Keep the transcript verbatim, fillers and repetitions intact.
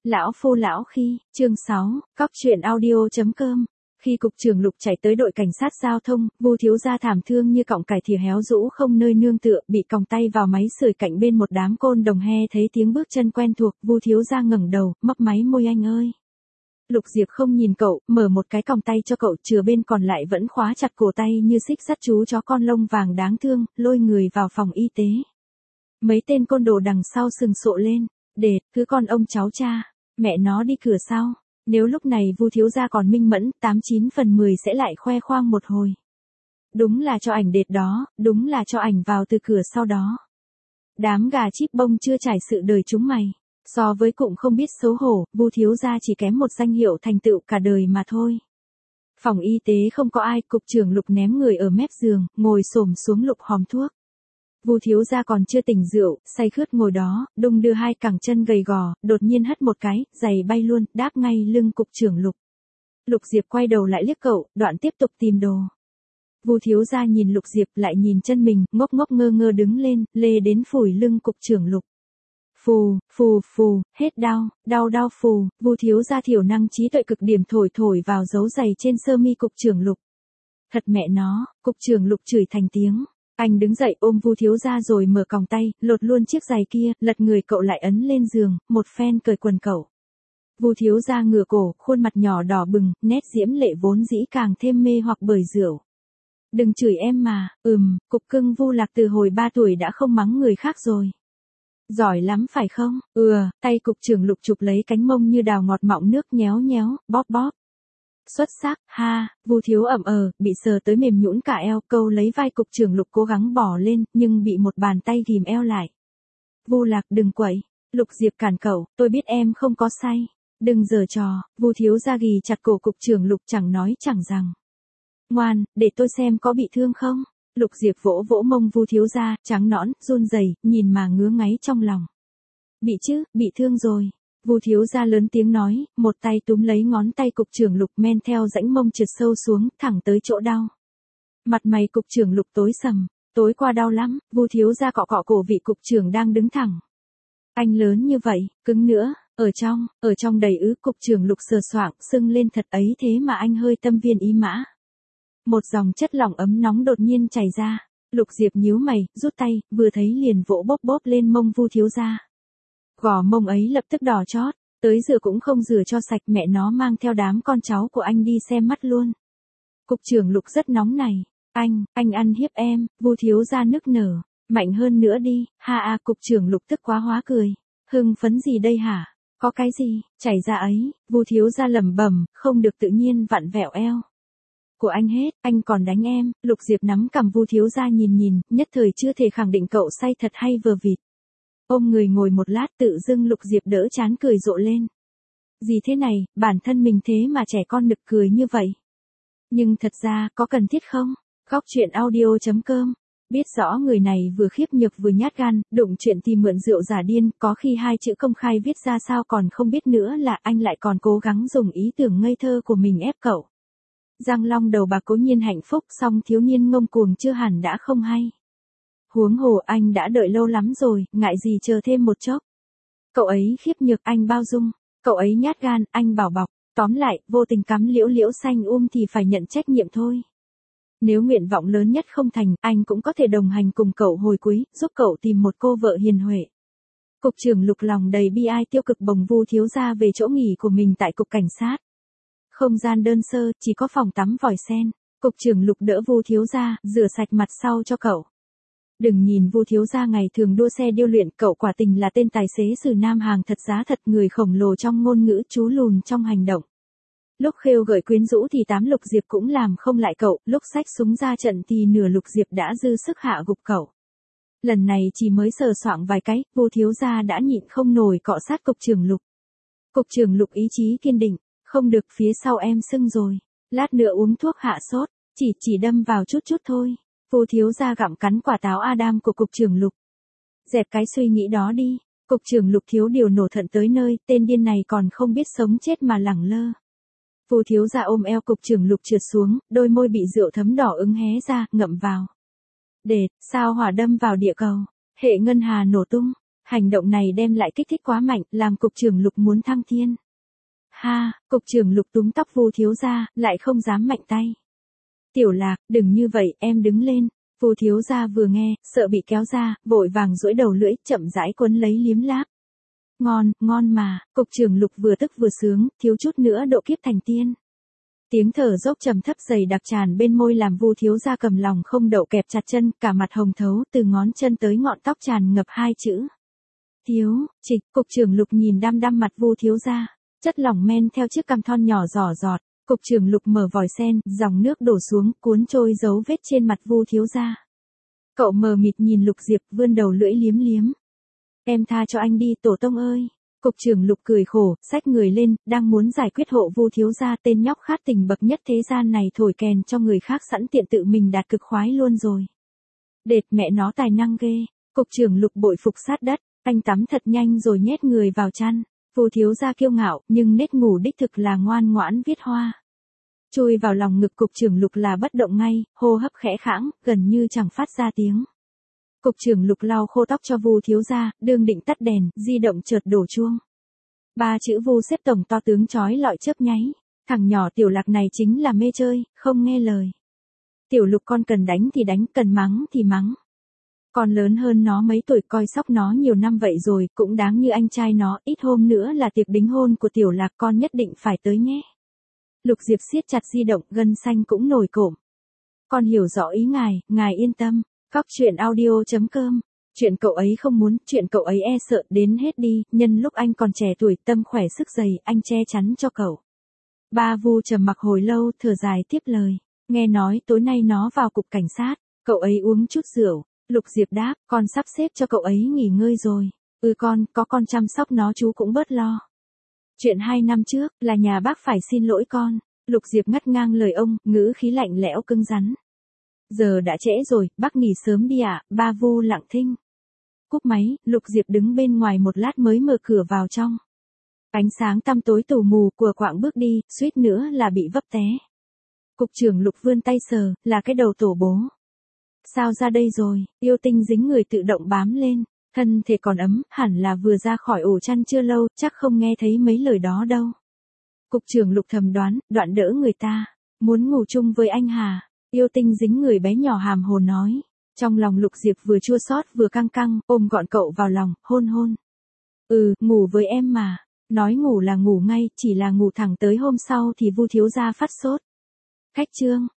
Lão phu lão khi, chương sáu, cóc truyện audio chấm com. Khi cục trưởng Lục chạy tới đội cảnh sát giao thông, Vu thiếu gia thảm thương như cọng cải thìa héo rũ không nơi nương tựa, bị còng tay vào máy sưởi cạnh bên một đám côn đồng he. Thấy tiếng bước chân quen thuộc, Vu thiếu gia ngẩng đầu, mấp máy môi, anh ơi. Lục Diệp không nhìn cậu, mở một cái còng tay cho cậu, chừa bên còn lại vẫn khóa chặt cổ tay như xích sắt chú chó con lông vàng đáng thương, lôi người vào phòng y tế. Mấy tên côn đồ đằng sau sừng sộ lên, để, cứ con ông cháu cha, mẹ nó đi cửa sau. Nếu lúc này Vu thiếu gia còn minh mẫn, tám chín phần mười sẽ lại khoe khoang một hồi. Đúng là cho ảnh đệt đó, đúng là cho ảnh vào từ cửa sau đó. Đám gà chíp bông chưa trải sự đời chúng mày. So với cụm không biết xấu hổ, Vu thiếu gia chỉ kém một danh hiệu thành tựu cả đời mà thôi. Phòng y tế không có ai, cục trưởng Lục ném người ở mép giường, ngồi xổm xuống lục hòm thuốc. Vu thiếu gia còn chưa tỉnh rượu, say khướt ngồi đó, đung đưa hai cẳng chân gầy gò, đột nhiên hất một cái, giày bay luôn, đáp ngay lưng cục trưởng Lục. Lục Diệp quay đầu lại liếc cậu, đoạn tiếp tục tìm đồ. Vu thiếu gia nhìn Lục Diệp lại nhìn chân mình, ngốc ngốc ngơ ngơ đứng lên, lê đến phủi lưng cục trưởng Lục. Phù, phù, phù, hết đau, đau đau phù, Vu thiếu gia thiểu năng trí tuệ cực điểm thổi thổi vào dấu giày trên sơ mi cục trưởng Lục. Thật mẹ nó, cục trưởng Lục chửi thành tiếng. Anh đứng dậy ôm Vu thiếu gia rồi mở còng tay, lột luôn chiếc giày kia, lật người cậu lại ấn lên giường, một phen cởi quần cậu. Vu thiếu gia ngửa cổ, khuôn mặt nhỏ đỏ bừng, nét diễm lệ vốn dĩ càng thêm mê hoặc bởi rượu. Đừng chửi em mà, ừm, cục cưng Vu Lạc từ hồi ba tuổi đã không mắng người khác rồi. Giỏi lắm phải không? Ừ, tay cục trưởng Lục chụp lấy cánh mông như đào ngọt mọng nước nhéo nhéo, bóp bóp. Xuất sắc, ha, Vu thiếu ậm ờ, bị sờ tới mềm nhũn cả eo, câu lấy vai cục trưởng Lục cố gắng bỏ lên, nhưng bị một bàn tay ghìm eo lại. Vu Lạc đừng quậy, Lục Diệp cản cậu, tôi biết em không có say. Đừng giở trò, Vu thiếu gia ghì chặt cổ cục trưởng Lục chẳng nói chẳng rằng. Ngoan, để tôi xem có bị thương không? Lục Diệp vỗ vỗ mông Vu thiếu gia, trắng nõn, run rẩy, nhìn mà ngứa ngáy trong lòng. Bị chứ, bị thương rồi. Vu thiếu gia lớn tiếng nói, một tay túm lấy ngón tay cục trưởng Lục men theo rãnh mông trượt sâu xuống, thẳng tới chỗ đau. Mặt mày cục trưởng Lục tối sầm, tối qua đau lắm, Vu thiếu gia cọ cọ cổ vị cục trưởng đang đứng thẳng. Anh lớn như vậy, cứng nữa, ở trong, ở trong đầy ứ, cục trưởng Lục sờ soạng, sưng lên thật ấy thế mà anh hơi tâm viên ý mã. Một dòng chất lỏng ấm nóng đột nhiên chảy ra, Lục Diệp nhíu mày, rút tay, vừa thấy liền vỗ bóp bóp lên mông Vu thiếu gia. Gò mông ấy lập tức đỏ chót, tới rửa cũng không rửa cho sạch, mẹ nó mang theo đám con cháu của anh đi xem mắt luôn. Cục trưởng Lục rất nóng này, anh, anh ăn hiếp em, Vu thiếu gia nức nở, mạnh hơn nữa đi, ha a cục trưởng Lục tức quá hóa cười, hưng phấn gì đây hả, có cái gì, chảy ra ấy, Vu thiếu gia lẩm bẩm, không được tự nhiên vặn vẹo eo. Của anh hết, anh còn đánh em, Lục Diệp nắm cằm Vu thiếu gia nhìn nhìn, nhất thời chưa thể khẳng định cậu say thật hay vờ vịt. Ôm người ngồi một lát tự dưng Lục Diệp đỡ chán cười rộ lên. Gì thế này, bản thân mình thế mà trẻ con nực cười như vậy. Nhưng thật ra, có cần thiết không? Góc truyện audio chấm com. Biết rõ người này vừa khiếp nhược vừa nhát gan, đụng chuyện tìm mượn rượu giả điên, có khi hai chữ công khai viết ra sao còn không biết nữa là anh lại còn cố gắng dùng ý tưởng ngây thơ của mình ép cậu. Giang Long đầu bạc cố nhiên hạnh phúc, song thiếu niên ngông cuồng chưa hẳn đã không hay. Huống hồ anh đã đợi lâu lắm rồi, ngại gì chờ thêm một chốc. Cậu ấy khiếp nhược, anh bao dung. Cậu ấy nhát gan, anh bảo bọc. Tóm lại, vô tình cắm liễu liễu xanh um thì phải nhận trách nhiệm thôi. Nếu nguyện vọng lớn nhất không thành, anh cũng có thể đồng hành cùng cậu hồi cuối, giúp cậu tìm một cô vợ hiền huệ. Cục trưởng Lục lòng đầy bi ai tiêu cực bồng Vu thiếu gia về chỗ nghỉ của mình tại cục cảnh sát. Không gian đơn sơ, chỉ có phòng tắm vòi sen. Cục trưởng Lục đỡ Vu thiếu gia, rửa sạch mặt sau cho cậu. Đừng nhìn Vu thiếu gia ngày thường đua xe điêu luyện, cậu quả tình là tên tài xế sử nam hàng thật giá thật, người khổng lồ trong ngôn ngữ, chú lùn trong hành động. Lúc khêu gợi quyến rũ thì tám Lục Diệp cũng làm không lại cậu, lúc xách súng ra trận thì nửa Lục Diệp đã dư sức hạ gục cậu. Lần này chỉ mới sờ soạng vài cái, Vu thiếu gia đã nhịn không nổi cọ sát cục trưởng Lục. Cục trưởng Lục ý chí kiên định, không được, phía sau em sưng rồi, lát nữa uống thuốc hạ sốt, chỉ chỉ đâm vào chút chút thôi. Vu thiếu gia gặm cắn quả táo Adam của cục trưởng Lục. Dẹp cái suy nghĩ đó đi, cục trưởng Lục thiếu điều nổ thận tới nơi, tên điên này còn không biết sống chết mà lẳng lơ. Vu thiếu gia ôm eo cục trưởng Lục trượt xuống, đôi môi bị rượu thấm đỏ ửng hé ra, ngậm vào. Đệt, sao hỏa đâm vào địa cầu, hệ ngân hà nổ tung, Hành động này đem lại kích thích quá mạnh, làm cục trưởng Lục muốn thăng thiên. Ha, cục trưởng Lục túm tóc Vu thiếu gia, lại không dám mạnh tay. Tiểu Lạc, đừng như vậy, em đứng lên. Vu thiếu gia vừa nghe, sợ bị kéo ra, vội vàng duỗi đầu lưỡi, chậm rãi quấn lấy liếm láp. Ngon, ngon mà, cục trưởng Lục vừa tức vừa sướng, thiếu chút nữa độ kiếp thành tiên. Tiếng thở dốc trầm thấp dày đặc tràn bên môi làm Vu thiếu gia cầm lòng không đậu kẹp chặt chân, cả mặt hồng thấu, từ ngón chân tới ngọn tóc tràn ngập hai chữ. Thiếu, trịch, cục trưởng Lục nhìn đăm đăm mặt Vu thiếu gia, chất lỏng men theo chiếc cằm thon nhỏ giỏ giọt, cục trưởng Lục mở vòi sen, dòng nước đổ xuống, cuốn trôi dấu vết trên mặt Vu thiếu gia. Cậu mờ mịt nhìn Lục Diệp, vươn đầu lưỡi liếm liếm. Em tha cho anh đi, tổ tông ơi. Cục trưởng Lục cười khổ, xách người lên, đang muốn giải quyết hộ Vu thiếu gia, tên nhóc khát tình bậc nhất thế gian này thổi kèn cho người khác sẵn tiện tự mình đạt cực khoái luôn rồi. Đệt mẹ nó tài năng ghê. Cục trưởng Lục bội phục sát đất, anh tắm thật nhanh rồi nhét người vào chăn. Vu thiếu gia kiêu ngạo, nhưng nết ngủ đích thực là ngoan ngoãn viết hoa. Chui vào lòng ngực cục trưởng Lục là bất động ngay, hô hấp khẽ khãng, gần như chẳng phát ra tiếng. Cục trưởng Lục lau khô tóc cho Vu thiếu gia, đương định tắt đèn, di động chợt đổ chuông. Ba chữ Vu xếp tổng to tướng chói lọi chớp nháy. Thằng nhỏ Tiểu Lạc này chính là mê chơi, không nghe lời. Tiểu Lục con cần đánh thì đánh, cần mắng thì mắng. Con lớn hơn nó mấy tuổi, coi sóc nó nhiều năm vậy rồi, cũng đáng như anh trai nó, ít hôm nữa là tiệc đính hôn của Tiểu Lạc, con nhất định phải tới nhé. Lục Diệp siết chặt di động, gân xanh cũng nổi cộm. Con hiểu rõ ý ngài, ngài yên tâm. Cóc truyện audio chấm com. Chuyện cậu ấy không muốn, chuyện cậu ấy e sợ, đến hết đi, nhân lúc anh còn trẻ tuổi, tâm khỏe sức dày, anh che chắn cho cậu. Ba Vu trầm mặc hồi lâu, thở dài tiếp lời. Nghe nói tối nay nó vào cục cảnh sát, cậu ấy uống chút rượu. Lục Diệp đáp, con sắp xếp cho cậu ấy nghỉ ngơi rồi. Ừ con, có con chăm sóc nó chú cũng bớt lo. Chuyện hai năm trước, là nhà bác phải xin lỗi con. Lục Diệp ngắt ngang lời ông, ngữ khí lạnh lẽo cứng rắn. Giờ đã trễ rồi, bác nghỉ sớm đi ạ, à, ba Vu lặng thinh. Cúp máy, Lục Diệp đứng bên ngoài một lát mới mở cửa vào trong. Ánh sáng tăm tối tù mù, của quạng bước đi, suýt nữa là bị vấp té. Cục trưởng Lục vươn tay sờ, là cái đầu tổ bố. Sao ra đây rồi, yêu tinh dính người tự động bám lên, thân thể còn ấm, hẳn là vừa ra khỏi ổ chăn chưa lâu, chắc không nghe thấy mấy lời đó đâu. Cục trưởng Lục thầm đoán, đoạn đỡ người ta, muốn ngủ chung với anh Hà. Yêu tinh dính người bé nhỏ hàm hồ nói. Trong lòng Lục Diệp vừa chua xót vừa căng căng, ôm gọn cậu vào lòng, hôn hôn. Ừ, ngủ với em mà. Nói ngủ là ngủ ngay, chỉ là ngủ thẳng tới hôm sau thì Vu thiếu gia phát sốt. Khách trương.